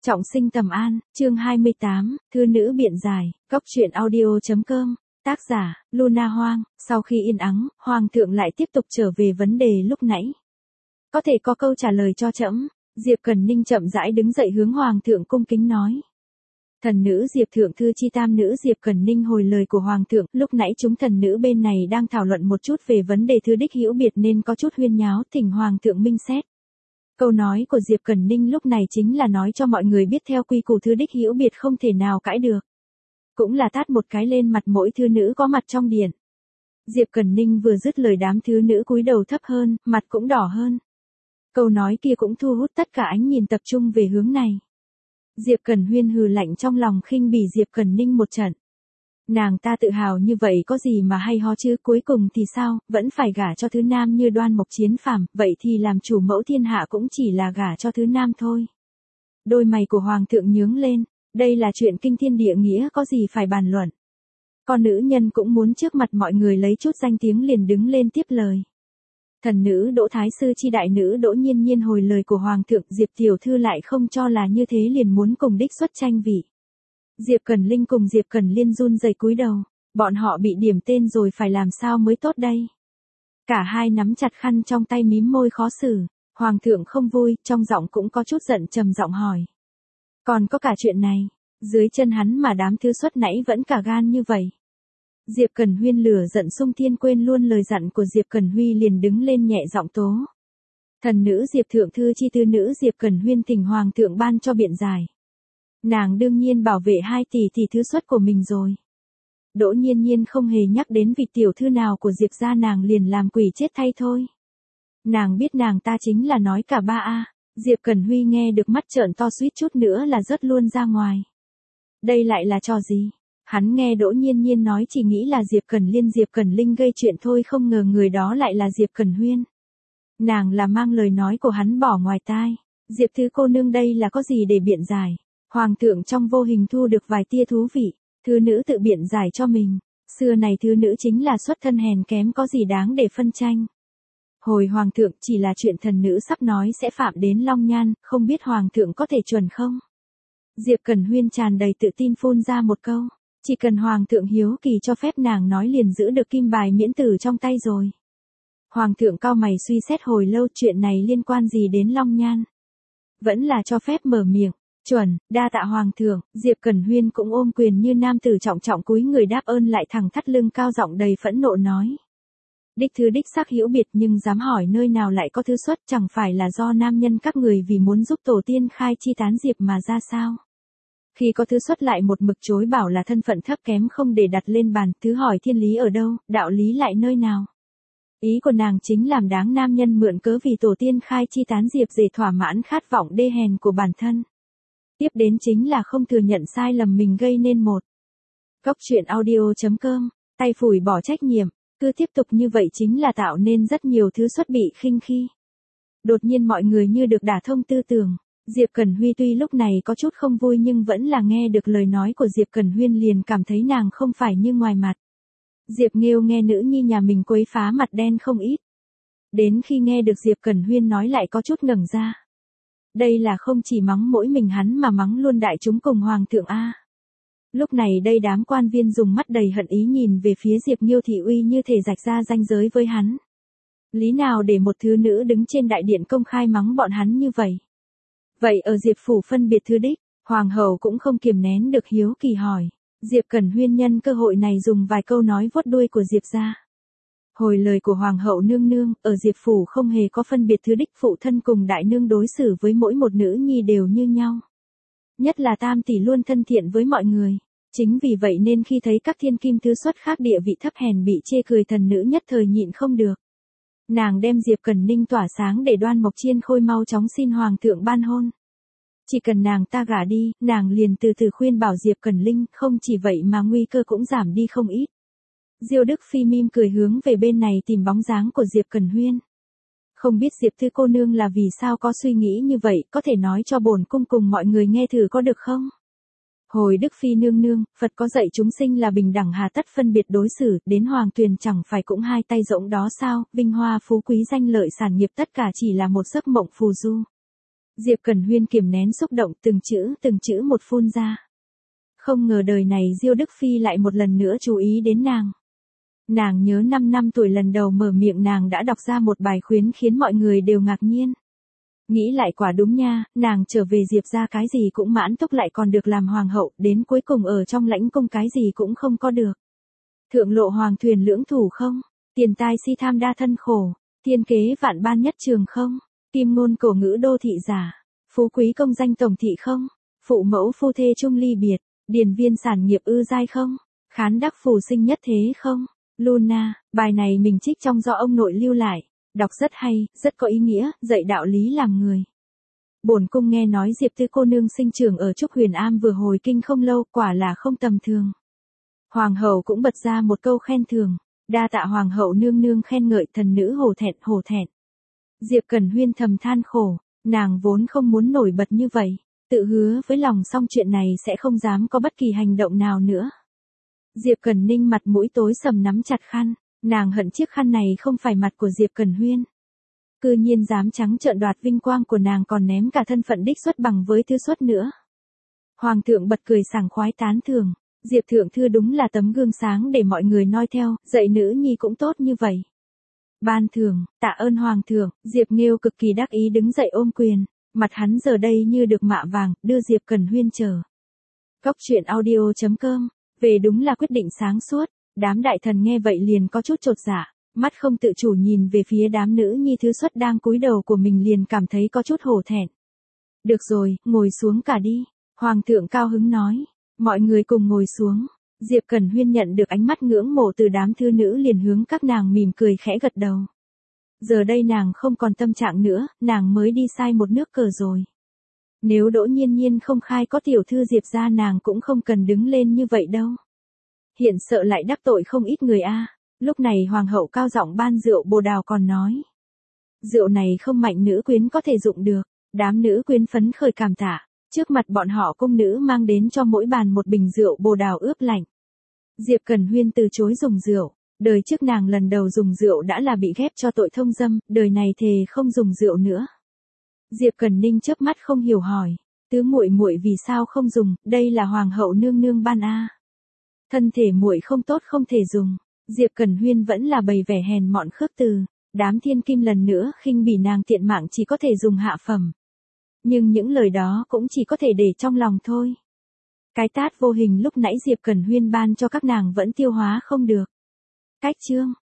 Trọng sinh Tầm An, chương 28, thư nữ biện giải, Cóc truyện audio.com, tác giả, Luna Hoang. Sau khi yên ắng, Hoàng thượng lại tiếp tục trở về vấn đề lúc nãy. Có thể có câu trả lời cho trẫm. Diệp Cẩn Ninh chậm rãi đứng dậy hướng Hoàng thượng cung kính nói. Thần nữ Diệp Thượng Thư chi tam nữ Diệp Cẩn Ninh hồi lời của Hoàng thượng, lúc nãy chúng thần nữ bên này đang thảo luận một chút về vấn đề thư đích hữu biệt nên có chút huyên nháo, thỉnh Hoàng thượng minh xét. Câu nói của Diệp Cẩn Ninh lúc này chính là nói cho mọi người biết theo quy củ thư đích hữu biệt không thể nào cãi được. Cũng là tát một cái lên mặt mỗi thư nữ có mặt trong điện. Diệp Cẩn Ninh vừa dứt lời đám thư nữ cúi đầu thấp hơn, mặt cũng đỏ hơn. Câu nói kia cũng thu hút tất cả ánh nhìn tập trung về hướng này. Diệp Cẩn Huyên hừ lạnh trong lòng khinh bỉ Diệp Cẩn Ninh một trận. Nàng ta tự hào như vậy có gì mà hay ho chứ, cuối cùng thì sao, vẫn phải gả cho thứ nam như Đoan Mộc Chiến Phàm, vậy thì làm chủ mẫu thiên hạ cũng chỉ là gả cho thứ nam thôi. Đôi mày của Hoàng thượng nhướng lên, đây là chuyện kinh thiên địa nghĩa có gì phải bàn luận. Con nữ nhân cũng muốn trước mặt mọi người lấy chút danh tiếng liền đứng lên tiếp lời. Thần nữ Đỗ Thái Sư chi đại nữ Đỗ Nhiên Nhiên hồi lời của Hoàng thượng, Diệp tiểu thư lại không cho là như thế liền muốn cùng đích xuất tranh vị. Diệp Cẩn Linh cùng Diệp Cẩn Liên run rẩy cúi đầu, bọn họ bị điểm tên rồi phải làm sao mới tốt đây. Cả hai nắm chặt khăn trong tay mím môi khó xử, Hoàng thượng không vui, trong giọng cũng có chút giận trầm giọng hỏi. Còn có cả chuyện này, dưới chân hắn mà đám thư xuất nãy vẫn cả gan như vậy. Diệp Cẩn Huyên lửa giận sung thiên quên luôn lời dặn của Diệp Cẩn Huy liền đứng lên nhẹ giọng tố. Thần nữ Diệp Thượng Thư chi tư nữ Diệp Cẩn Huyên thỉnh Hoàng thượng ban cho biện giải. Nàng đương nhiên bảo vệ 2 tỷ thứ xuất của mình rồi. Đỗ Nhiên Nhiên không hề nhắc đến vị tiểu thư nào của Diệp gia, nàng liền làm quỷ chết thay thôi. Nàng biết nàng ta chính là nói cả ba a. Diệp Cẩn Huy nghe được mắt trợn to suýt chút nữa là rớt luôn ra ngoài. Đây lại là trò gì? Hắn nghe Đỗ Nhiên Nhiên nói chỉ nghĩ là Diệp Cẩn Liên Diệp Cẩn Linh gây chuyện thôi, không ngờ người đó lại là Diệp Cẩn Huyên. Nàng là mang lời nói của hắn bỏ ngoài tai. Diệp thứ cô nương đây là có gì để biện giải? Hoàng thượng trong vô hình thu được vài tia thú vị, thư nữ tự biện giải cho mình. Xưa này thư nữ chính là xuất thân hèn kém, có gì đáng để phân tranh. Hồi Hoàng thượng, chỉ là chuyện thần nữ sắp nói sẽ phạm đến Long Nhan, không biết Hoàng thượng có thể chuẩn không? Diệp Cẩn Huyên tràn đầy tự tin phun ra một câu. Chỉ cần Hoàng thượng hiếu kỳ cho phép nàng nói liền giữ được kim bài miễn tử trong tay rồi. Hoàng thượng cau mày suy xét hồi lâu, chuyện này liên quan gì đến Long Nhan? Vẫn là cho phép mở miệng. Chuẩn, đa tạ Hoàng thượng. Diệp Cẩn Huyên cũng ôm quyền như nam tử trọng trọng cúi người đáp ơn, lại thẳng thắt lưng cao giọng đầy phẫn nộ nói. Đích thứ đích xác hữu biệt, nhưng dám hỏi nơi nào lại có thứ xuất, chẳng phải là do nam nhân các người vì muốn giúp tổ tiên khai chi tán diệp mà ra sao? Khi có thứ xuất lại một mực chối bảo là thân phận thấp kém không để đặt lên bàn, thứ hỏi thiên lý ở đâu, đạo lý lại nơi nào? Ý của nàng chính làm đáng nam nhân mượn cớ vì tổ tiên khai chi tán diệp để thỏa mãn khát vọng đê hèn của bản thân. Tiếp đến chính là không thừa nhận sai lầm mình gây nên một. Cóc truyện audio.com, tay phủi bỏ trách nhiệm, cứ tiếp tục như vậy chính là tạo nên rất nhiều thứ xuất bị khinh khi. Đột nhiên mọi người như được đả thông tư tưởng. Diệp Cẩn Huy tuy lúc này có chút không vui nhưng vẫn là nghe được lời nói của Diệp Cẩn Huyên liền cảm thấy nàng không phải như ngoài mặt. Diệp Nghêu nghe nữ nhi nhà mình quấy phá mặt đen không ít. Đến khi nghe được Diệp Cẩn Huyên nói lại có chút ngẩng ra. Đây là không chỉ mắng mỗi mình hắn mà mắng luôn đại chúng cùng Hoàng thượng a. Lúc này đây đám quan viên dùng mắt đầy hận ý nhìn về phía Diệp Nghêu thị uy như thể rạch ra ranh giới với hắn. Lý nào để một thứ nữ đứng trên đại điện công khai mắng bọn hắn như vậy? Vậy ở Diệp phủ phân biệt thư đích, Hoàng hậu cũng không kiềm nén được hiếu kỳ hỏi. Diệp Cẩn Huyên nhân cơ hội này dùng vài câu nói vuốt đuôi của Diệp ra. Hồi lời của Hoàng hậu nương nương, ở Diệp phủ không hề có phân biệt thứ đích, phụ thân cùng đại nương đối xử với mỗi một nữ nhi đều như nhau. Nhất là tam tỷ luôn thân thiện với mọi người. Chính vì vậy nên khi thấy các thiên kim thứ xuất khác địa vị thấp hèn bị chê cười, thần nữ nhất thời nhịn không được. Nàng đem Diệp Cẩn Ninh tỏa sáng để Đoan Mộc Chiên Khôi mau chóng xin Hoàng thượng ban hôn. Chỉ cần nàng ta gả đi, nàng liền từ từ khuyên bảo Diệp Cẩn Linh, không chỉ vậy mà nguy cơ cũng giảm đi không ít. Diêu Đức Phi mỉm cười hướng về bên này tìm bóng dáng của Diệp Cẩn Huyên. Không biết Diệp thư cô nương là vì sao có suy nghĩ như vậy, có thể nói cho bổn cung cùng mọi người nghe thử có được không? Hồi Đức Phi nương nương, Phật có dạy chúng sinh là bình đẳng hà tất phân biệt đối xử, đến hoàng tuyền chẳng phải cũng hai tay rỗng đó sao, vinh hoa phú quý danh lợi sản nghiệp tất cả chỉ là một giấc mộng phù du. Diệp Cẩn Huyên kiềm nén xúc động từng chữ một phun ra. Không ngờ đời này Diêu Đức Phi lại một lần nữa chú ý đến nàng. Nàng nhớ 5 năm tuổi lần đầu mở miệng nàng đã đọc ra một bài khuyến khiến mọi người đều ngạc nhiên. Nghĩ lại quả đúng nha, nàng trở về Diệp ra cái gì cũng mãn túc lại còn được làm hoàng hậu, đến cuối cùng ở trong lãnh cung cái gì cũng không có được. Thượng lộ hoàng thuyền lưỡng thủ không? Tiền tài si tham đa thân khổ, thiên kế vạn ban nhất trường không? Kim ngôn cổ ngữ đô thị giả, phú quý công danh tổng thị không? Phụ mẫu phu thê chung ly biệt, điền viên sản nghiệp ư giai không? Khán đắc phù sinh nhất thế không? Luna, bài này mình trích trong do ông nội lưu lại, đọc rất hay, rất có ý nghĩa, dạy đạo lý làm người. Bổn cung nghe nói Diệp Tư cô nương sinh trưởng ở Trúc Huyền Am vừa hồi kinh không lâu, quả là không tầm thường. Hoàng hậu cũng bật ra một câu khen thường, đa tạ hoàng hậu nương nương khen ngợi, thần nữ hổ thẹn. Diệp Cẩn Huyên thầm than khổ, nàng vốn không muốn nổi bật như vậy, tự hứa với lòng xong chuyện này sẽ không dám có bất kỳ hành động nào nữa. Diệp Cẩn Ninh mặt mũi tối sầm nắm chặt khăn, nàng hận chiếc khăn này không phải mặt của Diệp Cẩn Huyên. Cư nhiên dám trắng trợn đoạt vinh quang của nàng, còn ném cả thân phận đích xuất bằng với thư xuất nữa. Hoàng thượng bật cười sảng khoái tán thưởng, Diệp thượng thư đúng là tấm gương sáng để mọi người noi theo, dạy nữ nhi cũng tốt như vậy. Ban thưởng, tạ ơn hoàng thượng, Diệp Nghêu cực kỳ đắc ý đứng dậy ôm quyền, mặt hắn giờ đây như được mạ vàng, đưa Diệp Cẩn Huyên chờ. Góc truyện audio.com, về đúng là quyết định sáng suốt, đám đại thần nghe vậy liền có chút chột dạ, mắt không tự chủ nhìn về phía đám nữ nhi thứ xuất đang cúi đầu của mình liền cảm thấy có chút hổ thẹn. Được rồi, ngồi xuống cả đi, hoàng thượng cao hứng nói, mọi người cùng ngồi xuống. Diệp Cẩn Huyên nhận được ánh mắt ngưỡng mộ từ đám thư nữ liền hướng các nàng mỉm cười khẽ gật đầu. Giờ đây nàng không còn tâm trạng nữa, nàng mới đi sai một nước cờ rồi. Nếu Đỗ Nhiên Nhiên không khai có tiểu thư Diệp ra nàng cũng không cần đứng lên như vậy đâu. Hiện sợ lại đắc tội không ít người a. Lúc này hoàng hậu cao giọng ban rượu bồ đào còn nói. Rượu này không mạnh nữ quyến có thể dụng được, đám nữ quyến phấn khởi cảm tạ. Trước mặt bọn họ cung nữ mang đến cho mỗi bàn một bình rượu bồ đào ướp lạnh. Diệp Cẩn Huyên từ chối dùng rượu, đời trước nàng lần đầu dùng rượu đã là bị ghép cho tội thông dâm, đời này thề không dùng rượu nữa. Diệp Cẩn Ninh chớp mắt không hiểu hỏi, tứ muội muội vì sao không dùng, đây là hoàng hậu nương nương ban a. Thân thể muội không tốt không thể dùng. Diệp Cẩn Huyên vẫn là bày vẻ hèn mọn khước từ, đám thiên kim lần nữa khinh bỉ nàng tiện mạng chỉ có thể dùng hạ phẩm. Nhưng những lời đó cũng chỉ có thể để trong lòng thôi. Cái tát vô hình lúc nãy Diệp Cẩn Huyên ban cho các nàng vẫn tiêu hóa không được. Cách chương